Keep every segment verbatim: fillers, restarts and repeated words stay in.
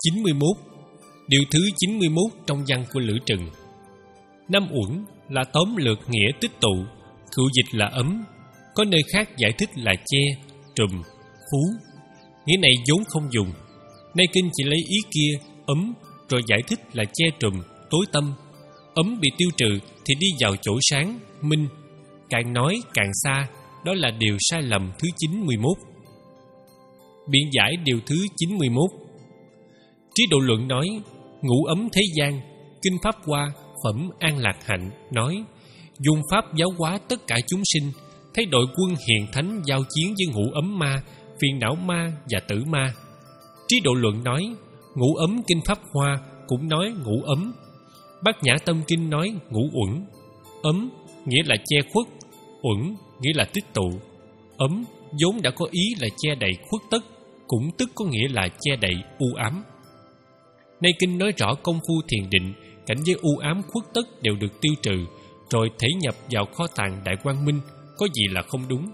chín mươi mốt. Điều thứ chín mươi mốt trong văn của Lữ Trừng. Năm uẩn là tóm lược nghĩa tích tụ, cựu dịch là ấm, có nơi khác giải thích là che, trùm, phú. Nghĩa này vốn không dùng. Nay kinh chỉ lấy ý kia, ấm, rồi giải thích là che trùm, tối tâm. Ấm bị tiêu trừ thì đi vào chỗ sáng, minh. Càng nói càng xa, đó là điều sai lầm thứ chín mươi mốt. Biện giải điều thứ chín mươi mốt. Trí Độ Luận nói, ngũ ấm thế gian, kinh Pháp Hoa, phẩm An Lạc Hạnh nói, dùng pháp giáo hóa tất cả chúng sinh, thấy đội quân hiền thánh giao chiến với ngũ ấm ma, phiền não ma và tử ma. Trí Độ Luận nói, ngũ ấm kinh Pháp Hoa cũng nói ngũ ấm. Bát Nhã Tâm Kinh nói ngũ uẩn. Ấm nghĩa là che khuất, uẩn nghĩa là tích tụ. Ấm vốn đã có ý là che đậy khuất tất, cũng tức có nghĩa là che đậy u ám. Nay kinh nói rõ công phu thiền định, cảnh giới u ám khuất tất đều được tiêu trừ, rồi thể nhập vào kho tàng đại quang minh, có gì là không đúng.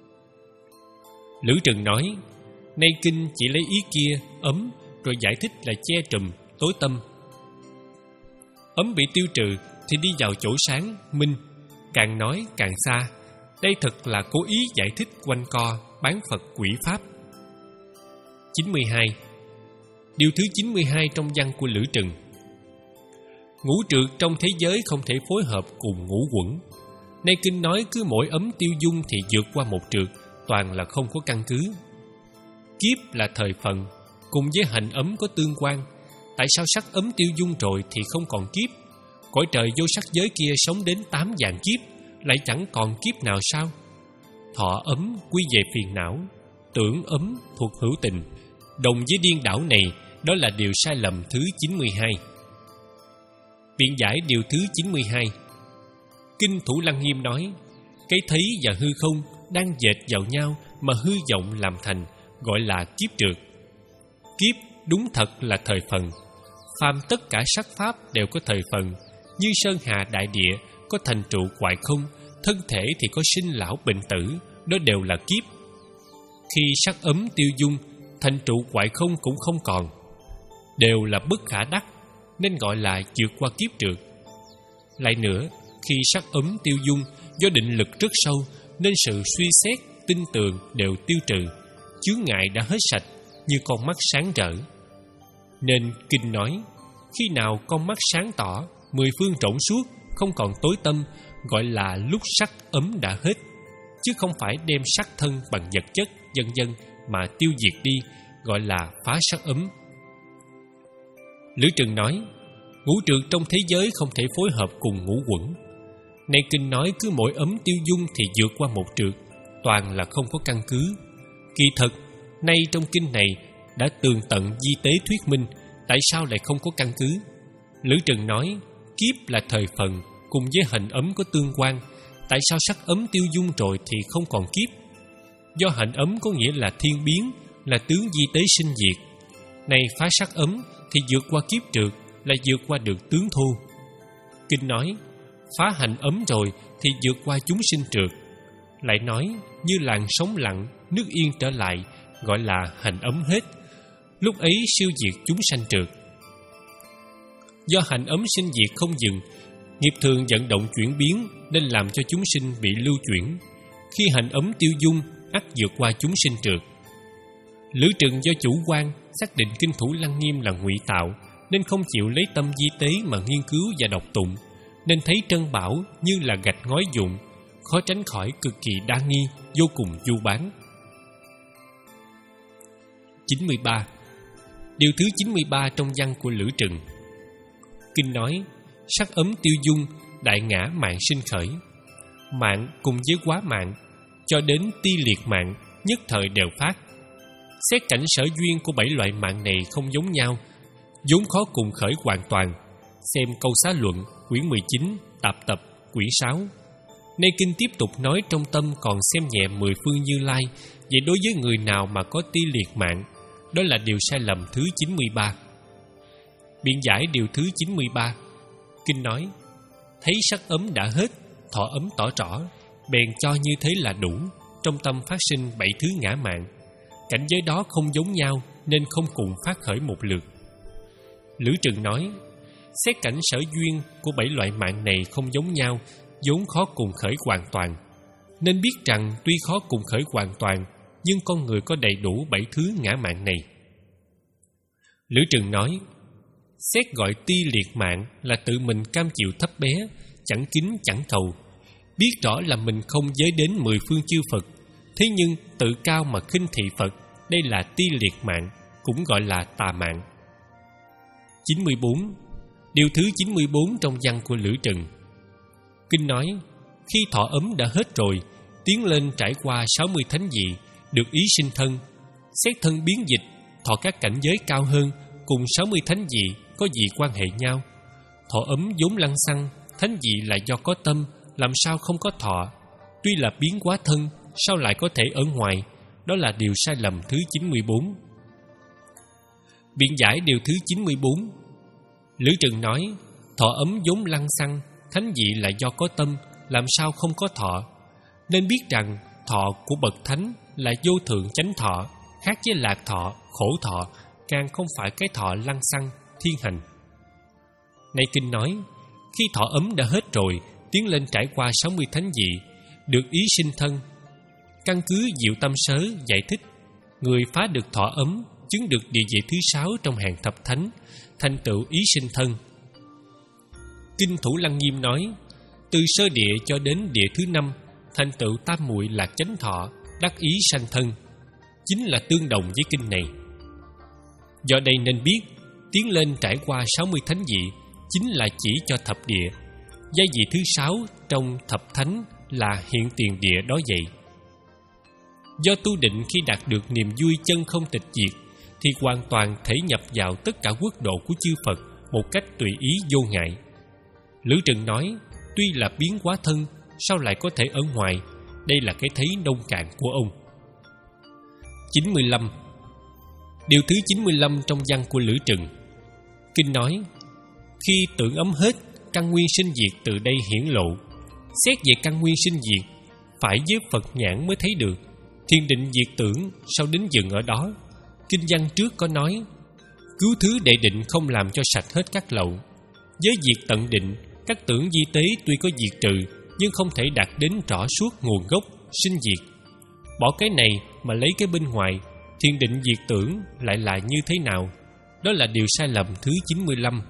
Lữ Trừng nói, nay kinh chỉ lấy ý kia, ấm, rồi giải thích là che trùm, tối tâm. Ấm bị tiêu trừ thì đi vào chỗ sáng, minh. Càng nói càng xa. Đây thật là cố ý giải thích quanh co, bán Phật quỷ pháp. chín mươi hai. Điều thứ chín mươi hai trong văn của Lữ Trừng. Ngũ trược trong thế giới không thể phối hợp cùng ngũ quẩn. Nay kinh nói cứ mỗi ấm tiêu dung thì vượt qua một trược, toàn là không có căn cứ. Kiếp là thời phần, cùng với hành ấm có tương quan. Tại sao sắc ấm tiêu dung rồi thì không còn kiếp? Cõi trời vô sắc giới kia sống đến tám vạn kiếp, lại chẳng còn kiếp nào sao? Thọ ấm quy về phiền não, tưởng ấm thuộc hữu tình. Đồng với điên đảo này, đó là điều sai lầm thứ chín mươi hai. Biện giải điều thứ chín mươi hai. Kinh Thủ Lăng Nghiêm nói, cái thấy và hư không đang dệt vào nhau mà hư vọng làm thành, gọi là kiếp trược. Kiếp đúng thật là thời phần. Phàm tất cả sắc pháp đều có thời phần, như sơn hà đại địa có thành trụ hoại không, thân thể thì có sinh lão bệnh tử, đó đều là kiếp. Khi sắc ấm tiêu dung, thành trụ hoại không cũng không còn, đều là bất khả đắc, nên gọi là vượt qua kiếp trược. Lại nữa, khi sắc ấm tiêu dung, do định lực rất sâu, nên sự suy xét, tin tường đều tiêu trừ, chướng ngại đã hết sạch, như con mắt sáng rỡ. Nên kinh nói, khi nào con mắt sáng tỏ, mười phương rộng suốt, không còn tối tâm, gọi là lúc sắc ấm đã hết, chứ không phải đem sắc thân bằng vật chất, vân vân mà tiêu diệt đi, gọi là phá sắc ấm. Lữ Trừng nói, ngũ trược trong thế giới không thể phối hợp cùng ngũ quẩn. Nay kinh nói cứ mỗi ấm tiêu dung thì vượt qua một trược, toàn là không có căn cứ. Kỳ thật, nay trong kinh này đã tường tận di tế thuyết minh, tại sao lại không có căn cứ. Lữ Trừng nói, kiếp là thời phần, cùng với hành ấm có tương quan. Tại sao sắc ấm tiêu dung rồi thì không còn kiếp? Do hành ấm có nghĩa là thiên biến, là tướng di tế sinh diệt. Này phá sắc ấm thì vượt qua kiếp trược, là vượt qua được tướng thu. Kinh nói, phá hành ấm rồi thì vượt qua chúng sinh trược. Lại nói, như làn sóng lặng, nước yên trở lại, gọi là hành ấm hết. Lúc ấy siêu diệt chúng sanh trược. Do hành ấm sinh diệt không dừng, nghiệp thường vận động chuyển biến, nên làm cho chúng sinh bị lưu chuyển. Khi hành ấm tiêu dung, ắt vượt qua chúng sinh trược. Lữ Trừng do chủ quan xác định kinh Thủ Lăng Nghiêm là ngụy tạo, nên không chịu lấy tâm di tế mà nghiên cứu và đọc tụng, nên thấy Trân Bảo như là gạch ngói dụng, khó tránh khỏi cực kỳ đa nghi, vô cùng du bán. chín mươi ba. Điều thứ chín mươi ba trong văn của Lữ Trừng. Kinh nói, sắc ấm tiêu dung, đại ngã mạng sinh khởi. Mạng cùng với quá mạng, cho đến ti liệt mạng, nhất thời đều phát. Xét cảnh sở duyên của bảy loại mạng này không giống nhau, vốn khó cùng khởi hoàn toàn. Xem câu xá luận, quyển mười chín, tạp tập, quyển sáu. Nay kinh tiếp tục nói trong tâm còn xem nhẹ mười phương Như Lai. Vậy đối với người nào mà có ti liệt mạng, đó là điều sai lầm thứ chín mươi ba. Biện giải điều thứ chín mươi ba. Kinh nói, thấy sắc ấm đã hết, thọ ấm tỏ rõ, bèn cho như thế là đủ. Trong tâm phát sinh bảy thứ ngã mạng. Cảnh giới đó không giống nhau, nên không cùng phát khởi một lượt. Lữ Trừng nói: xét cảnh sở duyên của bảy loại mạng này không giống nhau, vốn khó cùng khởi hoàn toàn. Nên biết rằng tuy khó cùng khởi hoàn toàn, nhưng con người có đầy đủ bảy thứ ngã mạng này. Lữ Trừng nói: xét gọi ti liệt mạng là tự mình cam chịu thấp bé, chẳng kính chẳng cầu, biết rõ là mình không giới đến mười phương chư Phật, thế nhưng tự cao mà khinh thị Phật, đây là ti liệt mạng, cũng gọi là tà mạng. chín mươi bốn. Điều thứ chín mươi bốn trong văn của Lữ Trừng. Kinh nói: khi thọ ấm đã hết rồi, tiến lên trải qua sáu mươi thánh vị, được ý sinh thân. Xét thân biến dịch, thọ các cảnh giới cao hơn, cùng sáu mươi thánh vị có gì quan hệ nhau? Thọ ấm vốn lăng xăng, thánh vị là do có tâm, làm sao không có thọ? Tuy là biến hóa thân, sao lại có thể ở ngoài? Đó là điều sai lầm thứ chín mươi bốn. Biện giải điều thứ chín mươi bốn. Lữ Trừng nói: thọ ấm vốn lăng xăng, thánh vị là do có tâm, làm sao không có thọ? Nên biết rằng thọ của bậc thánh là vô thượng chánh thọ, khác với lạc thọ, khổ thọ, càng không phải cái thọ lăng xăng, thiên hành. Này kinh nói: khi thọ ấm đã hết rồi, tiến lên trải qua sáu mươi thánh vị, được ý sinh thân. Căn cứ Diệu Tâm Sớ giải thích, người phá được thọ ấm, chứng được địa vị thứ sáu trong hàng thập thánh, thành tựu ý sinh thân. Kinh Thủ Lăng Nghiêm nói: từ sơ địa cho đến địa thứ năm, thành tựu tam muội lạc chánh thọ, đắc ý sanh thân, chính là tương đồng với kinh này. Do đây nên biết, tiến lên trải qua sáu mươi thánh vị chính là chỉ cho thập địa. Giai vị thứ sáu trong thập thánh là hiện tiền địa đó vậy. Do tu định khi đạt được niềm vui chân không tịch diệt, thì hoàn toàn thể nhập vào tất cả quốc độ của chư Phật một cách tùy ý vô ngại. Lữ Trừng nói: tuy là biến hóa thân, sao lại có thể ở ngoài? Đây là cái thấy nông cạn của ông. chín mươi lăm. Điều thứ chín mươi lăm trong văn của Lữ Trừng. Kinh nói: khi tưởng ấm hết, căn nguyên sinh diệt từ đây hiển lộ. Xét về căn nguyên sinh diệt, phải với Phật nhãn mới thấy được. Thiền định diệt tưởng, sao đến dừng ở đó? Kinh văn trước có nói: cứu thứ đệ định không làm cho sạch hết các lậu. Với diệt tận định, các tưởng di tế tuy có diệt trừ, nhưng không thể đạt đến rõ suốt nguồn gốc sinh diệt. Bỏ cái này mà lấy cái bên ngoài, thiền định diệt tưởng lại là như thế nào? Đó là điều sai lầm thứ chín mươi lăm.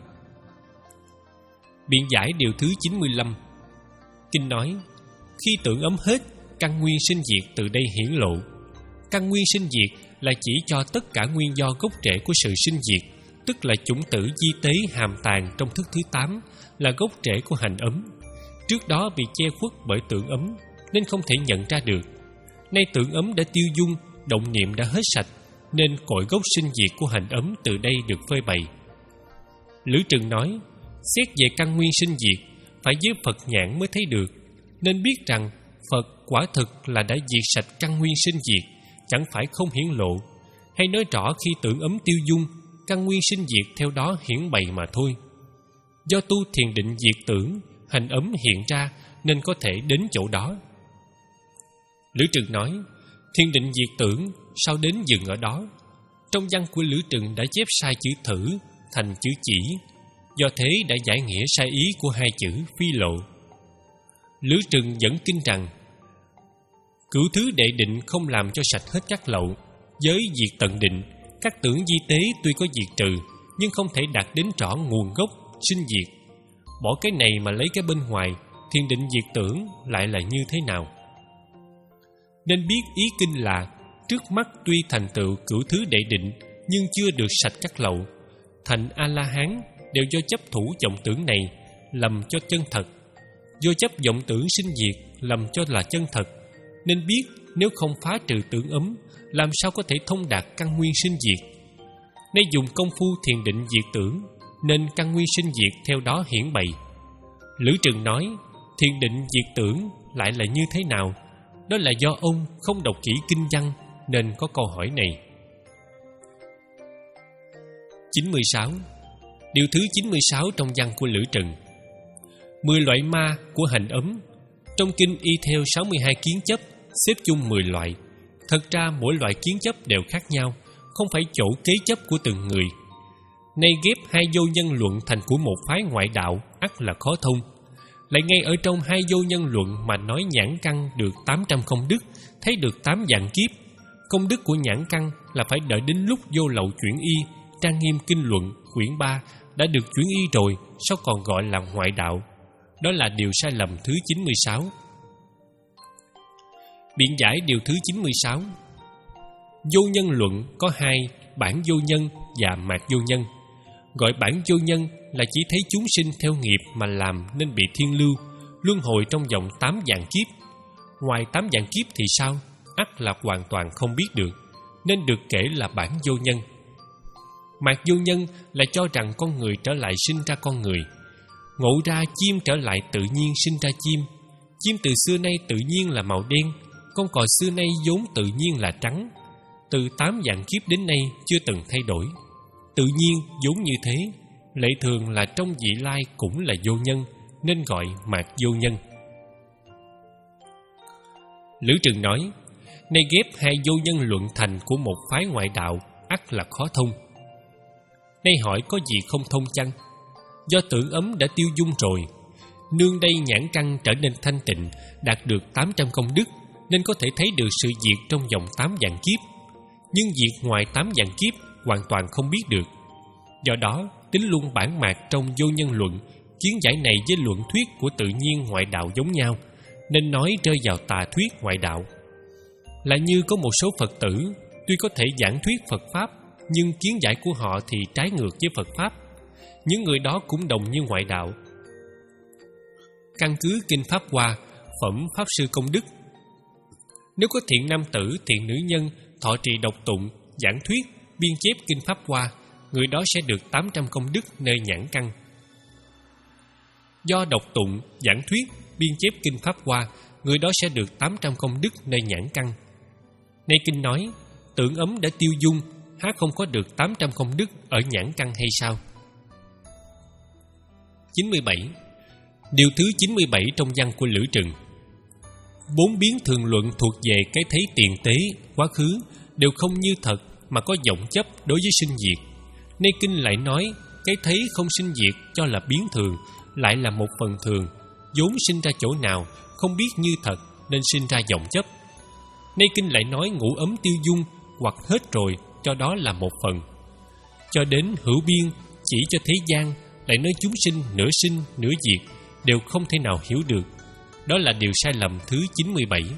Biện giải điều thứ chín mươi lăm. Kinh nói: khi tưởng ấm hết, căn nguyên sinh diệt từ đây hiển lộ. Căn nguyên sinh diệt là chỉ cho tất cả nguyên do gốc rễ của sự sinh diệt, tức là chủng tử di tế hàm tàng trong thức thứ tám, là gốc rễ của hành ấm. Trước đó bị che khuất bởi tưởng ấm, nên không thể nhận ra được. Nay tưởng ấm đã tiêu dung, động niệm đã hết sạch, nên cội gốc sinh diệt của hành ấm từ đây được phơi bày. Lữ Trừng nói: xét về căn nguyên sinh diệt, phải với Phật nhãn mới thấy được. Nên biết rằng Phật quả thực là đã diệt sạch căn nguyên sinh diệt, chẳng phải không hiển lộ. Hay nói rõ khi tưởng ấm tiêu dung, căn nguyên sinh diệt theo đó hiển bày mà thôi. Do tu thiền định diệt tưởng, hành ấm hiện ra, nên có thể đến chỗ đó. Lữ Trừng nói: thiền định diệt tưởng, sao đến dừng ở đó? Trong văn của Lữ Trừng đã chép sai chữ thử thành chữ chỉ, do thế đã giải nghĩa sai ý của hai chữ phi lộ. Lữ Trừng dẫn kinh rằng: cửu thứ đệ định không làm cho sạch hết các lậu. Giới diệt tận định, các tưởng di tế tuy có diệt trừ, nhưng không thể đạt đến rõ nguồn gốc sinh diệt. Bỏ cái này mà lấy cái bên ngoài, thiền định diệt tưởng lại là như thế nào? Nên biết ý kinh là trước mắt tuy thành tựu cửu thứ đệ định, nhưng chưa được sạch các lậu. Thành A-la-hán đều do chấp thủ vọng tưởng này, lầm cho chân thật. Do chấp vọng tưởng sinh diệt, lầm cho là chân thật. Nên biết nếu không phá trừ tưởng ấm, làm sao có thể thông đạt căn nguyên sinh diệt. Nay dùng công phu thiền định diệt tưởng, nên căn nguyên sinh diệt theo đó hiển bày. Lữ Trừng nói: thiền định diệt tưởng lại là như thế nào? Đó là do ông không đọc kỹ kinh văn, nên có câu hỏi này. chín mươi sáu. Điều thứ chín mươi sáu trong văn của Lữ Trừng. Mười loại ma của hành ấm. Trong kinh y theo sáu mươi hai kiến chấp, xếp chung mười loại. Thật ra mỗi loại kiến chấp đều khác nhau, không phải chỗ kế chấp của từng người. Nay ghép hai vô nhân luận thành của một phái ngoại đạo ắt là khó thông. Lại ngay ở trong hai vô nhân luận mà nói Nhãn Căn được tám trăm công đức, thấy được tám vạn kiếp. Công đức của Nhãn Căn là phải đợi đến lúc vô lậu chuyển y, trang nghiêm kinh luận quyển ba đã được chuyển y rồi, sao còn gọi là ngoại đạo? Đó là điều sai lầm thứ chín mươi sáu. Biện giải điều thứ chín mươi sáu. Vô nhân luận có hai, bản vô nhân và mạt vô nhân. Gọi bản vô nhân là chỉ thấy chúng sinh theo nghiệp mà làm nên bị thiên lưu, luân hồi trong vòng tám vạn kiếp. Ngoài tám vạn kiếp thì sao? Ắt là hoàn toàn không biết được, nên được kể là bản vô nhân. Mạt vô nhân là cho rằng con người trở lại sinh ra con người, ngộ ra chim trở lại tự nhiên sinh ra chim. Chim từ xưa nay tự nhiên là màu đen, con cò xưa nay vốn tự nhiên là trắng. Từ tám vạn kiếp đến nay chưa từng thay đổi. Tự nhiên vốn như thế, lệ thường là trong vị lai cũng là vô nhân, nên gọi mạt vô nhân. Lữ Trừng nói, nay ghép hai vô nhân luận thành của một phái ngoại đạo ắt là khó thông. Nay hỏi có gì không thông chăng? Do tưởng ấm đã tiêu dung rồi, nương đây Nhãn Căn trở nên thanh tịnh, đạt được tám trăm công đức, nên có thể thấy được sự diệt trong vòng tám vạn kiếp. Nhưng diệt ngoài tám vạn kiếp hoàn toàn không biết được. Do đó, tính luôn bản mạt trong vô nhân luận, kiến giải này với luận thuyết của tự nhiên ngoại đạo giống nhau, nên nói rơi vào tà thuyết ngoại đạo. Là như có một số Phật tử, tuy có thể giảng thuyết Phật Pháp, nhưng kiến giải của họ thì trái ngược với Phật Pháp. Những người đó cũng đồng như ngoại đạo. Căn cứ Kinh Pháp Hoa, phẩm Pháp Sư Công Đức. Nếu có thiện nam tử, thiện nữ nhân thọ trì đọc tụng, giảng thuyết, biên chép Kinh Pháp Hoa, người đó sẽ được tám trăm công đức nơi Nhãn Căn. Do đọc tụng, giảng thuyết, biên chép Kinh Pháp Hoa, người đó sẽ được tám trăm công đức nơi Nhãn Căn. Nay Kinh nói, tưởng ấm đã tiêu dung, há không có được tám trăm công đức ở Nhãn Căn hay sao? chín mươi bảy. Điều thứ chín mươi bảy trong văn của Lữ Trừng. Bốn biến thường luận thuộc về cái thấy tiền tế, quá khứ đều không như thật mà có vọng chấp đối với sinh diệt. Nay Kinh lại nói cái thấy không sinh diệt cho là biến thường, lại là một phần thường, vốn sinh ra chỗ nào không biết như thật nên sinh ra vọng chấp. Nay Kinh lại nói ngũ ấm tiêu dung hoặc hết rồi, cho đó là một phần. Cho đến hữu biên chỉ cho thế gian, lại nói chúng sinh nửa sinh nửa diệt đều không thể nào hiểu được. Đó là điều sai lầm thứ chín mươi bảy.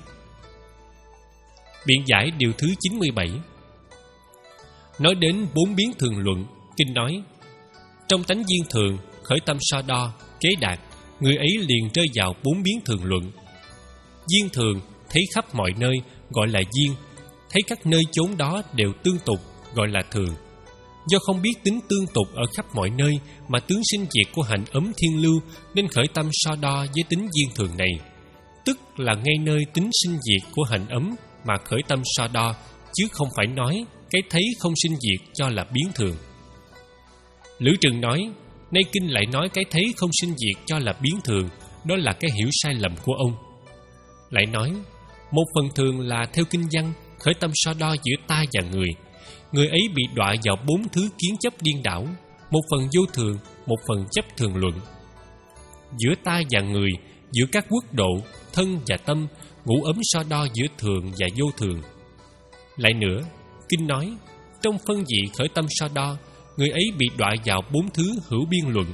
Biện giải điều thứ chín mươi bảy. Nói đến bốn biến thường luận, Kinh nói, trong tánh duyên thường, khởi tâm so đo, kế đạt, người ấy liền rơi vào bốn biến thường luận. Duyên thường thấy khắp mọi nơi gọi là duyên, thấy các nơi chốn đó đều tương tục gọi là thường. Do không biết tính tương tục ở khắp mọi nơi mà tướng sinh diệt của hạnh ấm thiên lưu, nên khởi tâm so đo với tính duyên thường này. Tức là ngay nơi tính sinh diệt của hạnh ấm mà khởi tâm so đo, chứ không phải nói cái thấy không sinh diệt cho là biến thường. Lữ Trừng nói, nay Kinh lại nói cái thấy không sinh diệt cho là biến thường, đó là cái hiểu sai lầm của ông. Lại nói, một phần thường là theo kinh văn, khởi tâm so đo giữa ta và người. Người ấy bị đọa vào bốn thứ kiến chấp điên đảo, một phần vô thường, một phần chấp thường luận. Giữa ta và người, giữa các quốc độ, thân và tâm, ngũ ấm so đo giữa thường và vô thường. Lại nữa, Kinh nói, trong phân dị khởi tâm so đo, người ấy bị đọa vào bốn thứ hữu biên luận.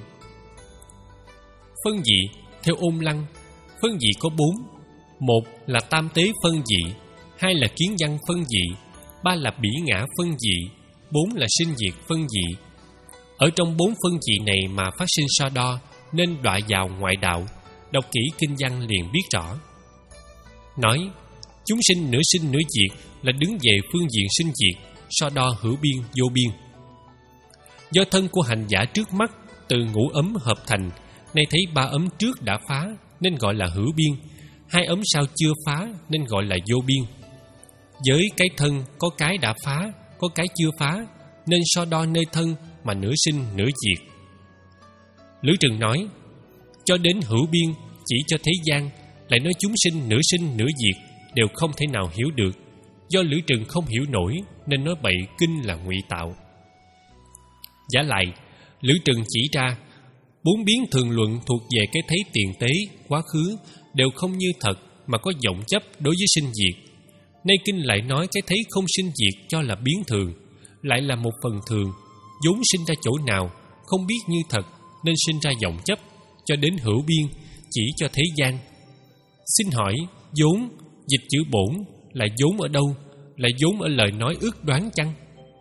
Phân dị, theo Ôn Lăng, phân dị có bốn. Một là tam tế phân dị, hai là kiến văn phân dị, ba là bỉ ngã phân dị, bốn là sinh diệt phân dị. Ở trong bốn phân dị này mà phát sinh so đo, nên đọa vào ngoại đạo. Đọc kỹ kinh văn liền biết rõ. Nói, chúng sinh nửa sinh nửa diệt là đứng về phương diện sinh diệt, so đo hữu biên vô biên. Do thân của hành giả trước mắt từ ngũ ấm hợp thành, nay thấy ba ấm trước đã phá nên gọi là hữu biên, hai ấm sau chưa phá nên gọi là vô biên. Với cái thân có cái đã phá, có cái chưa phá, nên so đo nơi thân mà nửa sinh nửa diệt. Lữ Trừng nói, cho đến hữu biên chỉ cho thế gian, lại nói chúng sinh nửa sinh nửa diệt đều không thể nào hiểu được. Do Lữ Trừng không hiểu nổi nên nói bậy kinh là ngụy tạo. Vả lại, Lữ Trừng chỉ ra bốn biến thường luận thuộc về cái thấy tiền tế, quá khứ đều không như thật mà có vọng chấp đối với sinh diệt. Nay kinh lại nói cái thấy không sinh diệt cho là biến thường, lại là một phần thường, vốn sinh ra chỗ nào không biết như thật nên sinh ra vọng chấp, cho đến hữu biên chỉ cho thế gian. Xin hỏi, vốn dịch chữ bổn là vốn ở đâu? Là vốn ở lời nói ước đoán chăng?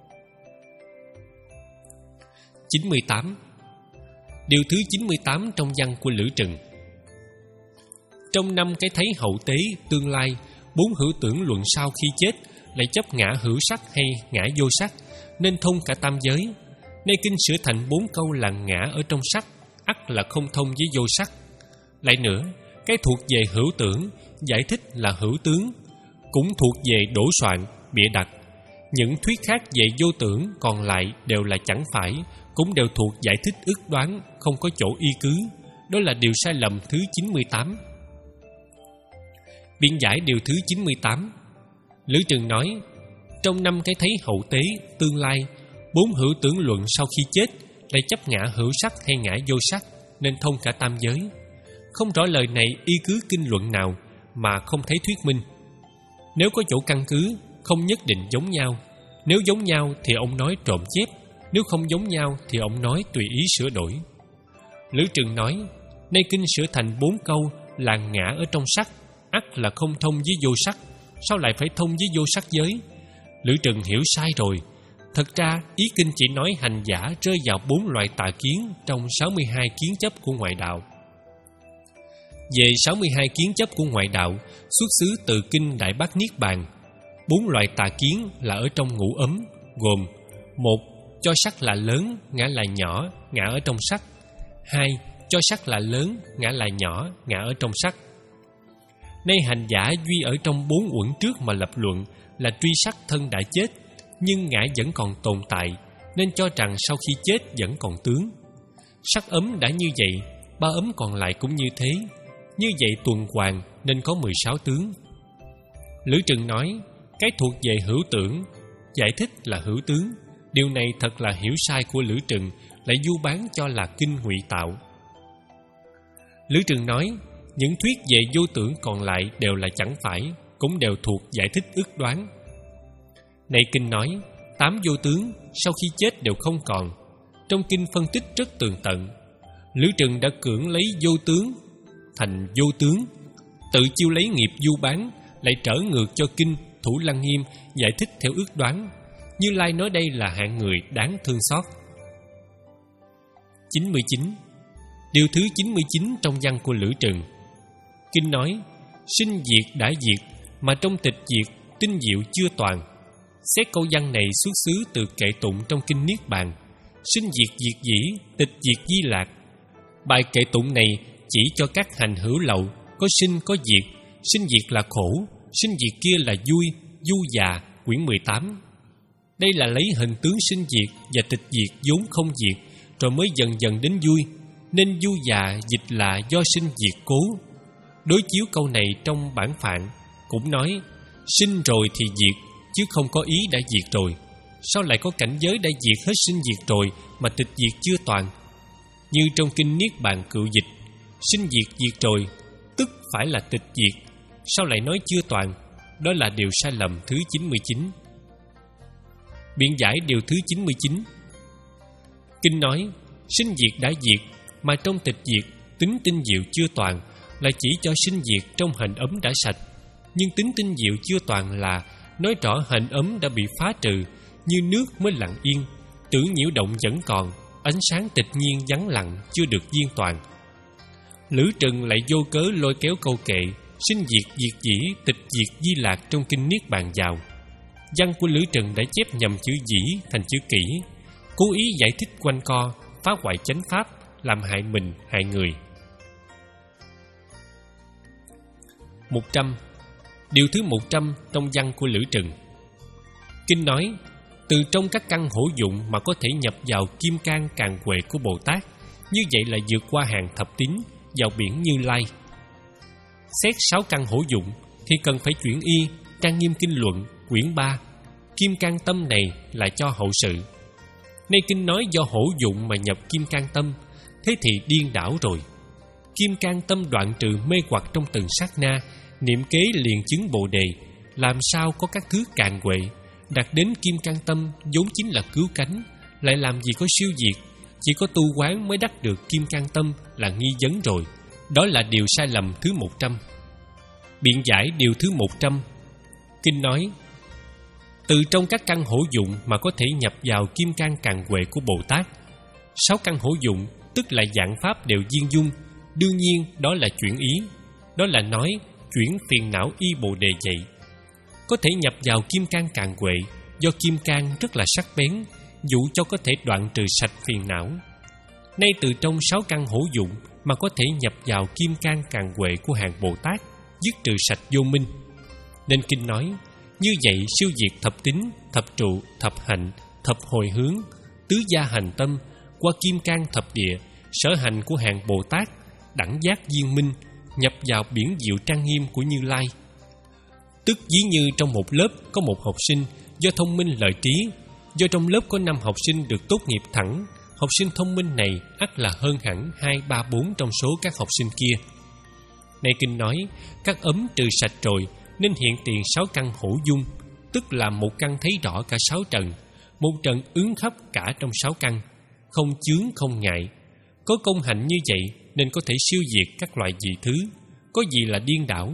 chín mươi tám. Điều thứ chín mươi tám trong văn của Lữ Trừng. Trong năm cái thấy hậu tế, tương lai, bốn hữu tưởng luận sau khi chết lại chấp ngã hữu sắc hay ngã vô sắc, nên thông cả tam giới. Nay kinh sửa thành bốn câu là ngã ở trong sắc, ắt là không thông với vô sắc. Lại nữa, cái thuộc về hữu tưởng, giải thích là hữu tướng, cũng thuộc về đổ soạn, bịa đặt. Những thuyết khác về vô tưởng còn lại đều là chẳng phải, cũng đều thuộc giải thích ước đoán, không có chỗ y cứ. Đó là điều sai lầm thứ chín mươi tám. Biện giải điều thứ chín mươi tám. Lữ Trừng nói, trong năm cái thấy hậu tế, tương lai, bốn hữu tưởng luận sau khi chết lại chấp ngã hữu sắc hay ngã vô sắc, nên thông cả tam giới. Không rõ lời này y cứ kinh luận nào mà không thấy thuyết minh. Nếu có chỗ căn cứ, không nhất định giống nhau. Nếu giống nhau thì ông nói trộm chép, nếu không giống nhau thì ông nói tùy ý sửa đổi. Lữ Trừng nói, nay kinh sửa thành bốn câu là ngã ở trong sắc, ắt là không thông với vô sắc, sao lại phải thông với vô sắc giới? Lữ Trừng hiểu sai rồi. Thật ra ý kinh chỉ nói hành giả rơi vào bốn loại tà kiến trong sáu mươi hai kiến chấp của ngoại đạo. Về sáu mươi hai kiến chấp của ngoại đạo xuất xứ từ kinh Đại Bát Niết Bàn. Bốn loại tà kiến là ở trong ngũ ấm, gồm: một, cho sắc là lớn, ngã là nhỏ, ngã ở trong sắc. Hai, cho sắc là lớn, ngã là nhỏ, ngã ở trong sắc. Nay hành giả duy ở trong bốn uẩn trước mà lập luận là truy sắc thân đã chết, nhưng ngã vẫn còn tồn tại, nên cho rằng sau khi chết vẫn còn tướng. Sắc ấm đã như vậy, ba ấm còn lại cũng như thế. Như vậy tuần hoàn nên có mười sáu tướng. Lữ Trừng nói, cái thuộc về hữu tưởng, giải thích là hữu tướng. Điều này thật là hiểu sai của Lữ Trừng, lại du bán cho là kinh ngụy tạo. Lữ Trừng nói, những thuyết về vô tưởng còn lại đều là chẳng phải, cũng đều thuộc giải thích ước đoán. Này kinh nói, tám vô tướng sau khi chết đều không còn. Trong kinh phân tích rất tường tận. Lữ Trừng đã cưỡng lấy vô tướng thành vô tướng, tự chiêu lấy nghiệp du bán, lại trở ngược cho kinh Thủ Lăng Nghiêm giải thích theo ước đoán. Như Lai nói đây là hạng người đáng thương xót. chín mươi chín. Điều thứ chín mươi chín trong văn của Lữ Trừng. Kinh nói, sinh diệt đã diệt, mà trong tịch diệt tinh diệu chưa toàn. Xét câu văn này xuất xứ từ kệ tụng trong kinh Niết Bàn. Sinh diệt diệt dĩ, tịch diệt di lạc. Bài kệ tụng này chỉ cho các hành hữu lậu, có sinh có diệt. Sinh diệt là khổ, sinh diệt kia là vui, du già, quyển mười tám. Đây là lấy hình tướng sinh diệt và tịch diệt vốn không diệt, rồi mới dần dần đến vui, nên du già dịch là do sinh diệt cố. Đối chiếu câu này trong bản phạn cũng nói, sinh rồi thì diệt, chứ không có ý đã diệt rồi. Sao lại có cảnh giới đã diệt hết sinh diệt rồi mà tịch diệt chưa toàn? Như trong kinh Niết Bàn cựu dịch, sinh diệt diệt rồi, tức phải là tịch diệt. Sao lại nói chưa toàn? Đó là điều sai lầm thứ chín mươi chín. Biện giải điều thứ chín mươi chín. Kinh nói, sinh diệt đã diệt, mà trong tịch diệt tính tinh diệu chưa toàn, là chỉ cho sinh diệt trong hành ấm đã sạch. Nhưng tính tinh diệu chưa toàn là nói rõ hành ấm đã bị phá trừ, như nước mới lặng yên, tưởng nhiễu động vẫn còn, ánh sáng tịch nhiên vắng lặng chưa được viên toàn. Lữ Trừng lại vô cớ lôi kéo câu kệ sinh diệt diệt dĩ, tịch diệt di lạc trong kinh Niết Bàn vào. Văn của Lữ Trừng đã chép nhầm chữ dĩ thành chữ kỷ, cố ý giải thích quanh co, phá hoại chánh pháp, làm hại mình hại người. Một trăm. Điều thứ một trăm trong văn của Lữ Trừng. Kinh nói, từ trong các căn hữu dụng mà có thể nhập vào kim cang càn huệ của Bồ Tát, như vậy là vượt qua hàng thập tín, vào biển Như Lai. Xét sáu căn hữu dụng thì cần phải chuyển y Trang Nghiêm Kinh Luận quyển ba. Kim cang tâm này là cho hậu sự. Nay kinh nói do hổ dụng mà nhập kim can tâm, thế thì điên đảo rồi. Kim can tâm đoạn trừ mê hoặc trong từng sát na, niệm kế liền chứng bồ đề. Làm sao có các thứ càn quệ? Đạt đến kim can tâm vốn chính là cứu cánh, lại làm gì có siêu diệt. Chỉ có tu quán mới đắc được kim can tâm là nghi vấn rồi. Đó là điều sai lầm thứ một trăm. Biện giải điều thứ một trăm. Kinh nói, từ trong các căn hổ dụng mà có thể nhập vào kim can càn quệ của Bồ Tát. Sáu căn hổ dụng tức là dạng pháp đều viên dung. Đương nhiên đó là chuyển ý. Đó là nói chuyển phiền não y bồ đề vậy. Có thể nhập vào kim can càn quệ, do kim can rất là sắc bén, dụ cho có thể đoạn trừ sạch phiền não. Nay từ trong sáu căn hổ dụng mà có thể nhập vào kim can càn quệ của hàng Bồ Tát, dứt trừ sạch vô minh. Nên kinh nói, như vậy siêu diệt thập tín, thập trụ, thập hạnh, thập hồi hướng, tứ gia hành tâm, qua kim can thập địa, sở hành của hàng Bồ Tát, đẳng giác viên minh, nhập vào biển diệu trang nghiêm của Như Lai. Tức ví như trong một lớp có một học sinh do thông minh lợi trí, do trong lớp có năm học sinh được tốt nghiệp thẳng, học sinh thông minh này ắt là hơn hẳn hai, ba, bốn trong số các học sinh kia. Này kinh nói, các ấm trừ sạch rồi nên hiện tiền sáu căn hổ dung, tức là một căn thấy rõ cả sáu trần, một trần ứng khắp cả trong sáu căn, không chướng không ngại. Có công hạnh như vậy nên có thể siêu diệt các loại dị thứ, có gì là điên đảo.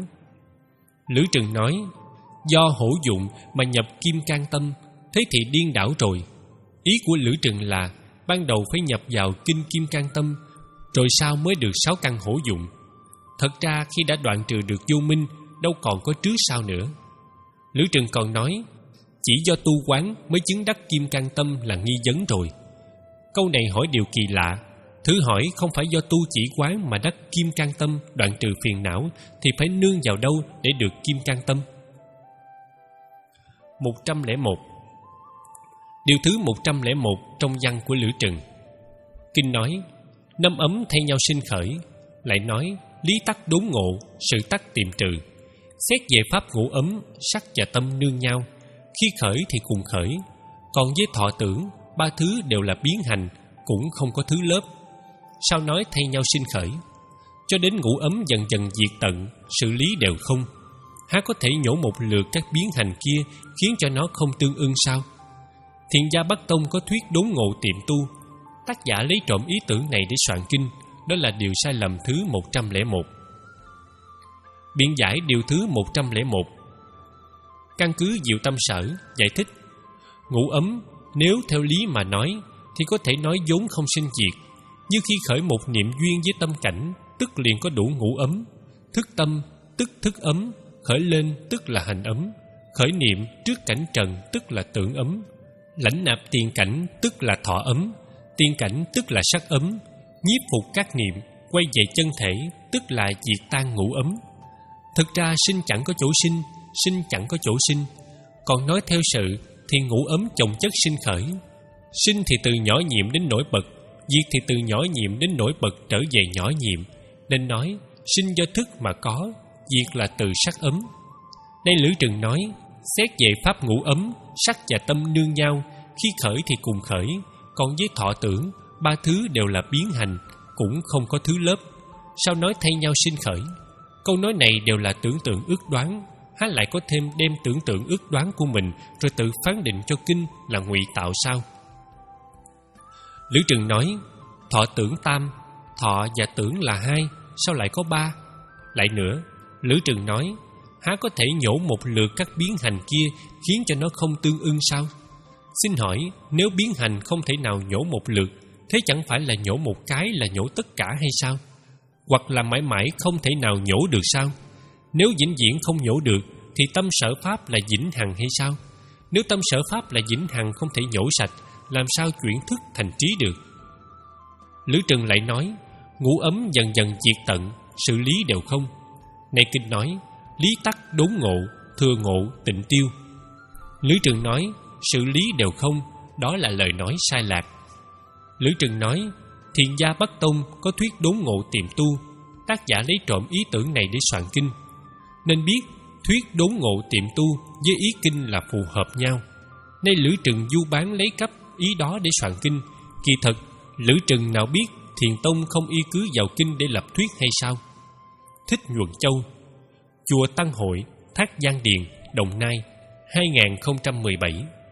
Lữ Trừng nói, do hổ dụng mà nhập kim can tâm, thế thì điên đảo rồi. Ý của Lữ Trừng là ban đầu phải nhập vào kinh kim can tâm, rồi sau mới được sáu căn hổ dụng. Thật ra khi đã đoạn trừ được vô minh, đâu còn có trước sau nữa. Lữ Trừng còn nói, chỉ do tu quán mới chứng đắc kim can tâm là nghi vấn rồi. Câu này hỏi điều kỳ lạ. Thử hỏi không phải do tu chỉ quán mà đắc kim can tâm đoạn trừ phiền não, thì phải nương vào đâu để được kim can tâm? một trăm lẻ một. Điều thứ một trăm lẻ một trong văn của Lữ Trừng. Kinh nói, năm ấm thay nhau sinh khởi. Lại nói, lý tắc đốn ngộ, sự tắc tiệm trừ. Xét về pháp ngũ ấm, sắc và tâm nương nhau. Khi khởi thì cùng khởi. Còn với thọ tưởng, ba thứ đều là biến hành, cũng không có thứ lớp. Sao nói thay nhau sinh khởi? Cho đến ngũ ấm dần dần diệt tận, sự lý đều không. Há có thể nhổ một lượt các biến hành kia, khiến cho nó không tương ưng sao? Thiền gia Bắc Tông có thuyết đốn ngộ tiệm tu. Tác giả lấy trộm ý tưởng này để soạn kinh. Đó là điều sai lầm thứ một trăm lẻ một. Biện giải điều thứ một trăm lẻ một. Căn cứ Diệu Tâm Sở giải thích, ngũ ấm nếu theo lý mà nói thì có thể nói vốn không sinh diệt. Như khi khởi một niệm duyên với tâm cảnh, tức liền có đủ ngũ ấm. Thức tâm tức thức ấm, khởi lên tức là hành ấm. Khởi niệm trước cảnh trần tức là tưởng ấm. Lãnh nạp tiền cảnh tức là thọ ấm. Tiền cảnh tức là sắc ấm. Nhiếp phục các niệm, quay về chân thể tức là diệt tan ngũ ấm. Thực ra sinh chẳng có chỗ sinh, sinh chẳng có chỗ sinh. Còn nói theo sự thì ngũ ấm chồng chất sinh khởi. Sinh thì từ nhỏ nhiệm đến nổi bật, diệt thì từ nhỏ nhiệm đến nổi bật trở về nhỏ nhiệm. Nên nói sinh do thức mà có, diệt là từ sắc ấm. Đây Lữ Trừng nói, xét về pháp ngũ ấm, sắc và tâm nương nhau. Khi khởi thì cùng khởi. Còn với thọ tưởng, ba thứ đều là biến hành, cũng không có thứ lớp. Sao nói thay nhau sinh khởi? Câu nói này đều là tưởng tượng ước đoán. Há lại có thêm đem tưởng tượng ước đoán của mình rồi tự phán định cho kinh là ngụy tạo sao? Lữ Trừng nói, thọ tưởng tam, thọ và tưởng là hai, sao lại có ba? Lại nữa, Lữ Trừng nói, há có thể nhổ một lượt các biến hành kia khiến cho nó không tương ưng sao? Xin hỏi, nếu biến hành không thể nào nhổ một lượt, thế chẳng phải là nhổ một cái là nhổ tất cả hay sao? Hoặc là mãi mãi không thể nào nhổ được sao? Nếu vĩnh viễn không nhổ được thì tâm sở pháp là vĩnh hằng hay sao? Nếu tâm sở pháp là vĩnh hằng không thể nhổ sạch, làm sao chuyển thức thành trí được? Lữ Trừng lại nói, ngũ ấm dần dần diệt tận, sự lý đều không. Này kinh nói, lý tắc đốn ngộ, thừa ngộ tịnh tiêu. Lữ Trừng nói, sự lý đều không, đó là lời nói sai lạc. Lữ Trừng nói, Thiền gia Bắc Tông có thuyết đốn ngộ tiệm tu. Tác giả lấy trộm ý tưởng này để soạn kinh. Nên biết thuyết đốn ngộ tiệm tu với ý kinh là phù hợp nhau. Nay Lữ Trừng du bán lấy cấp ý đó để soạn kinh. Kỳ thật, Lữ Trừng nào biết Thiền Tông không y cứ vào kinh để lập thuyết hay sao? Thích Nhuận Châu, Chùa Tăng Hội, Thác Giang Điền, Đồng Nai, hai nghìn không trăm mười bảy.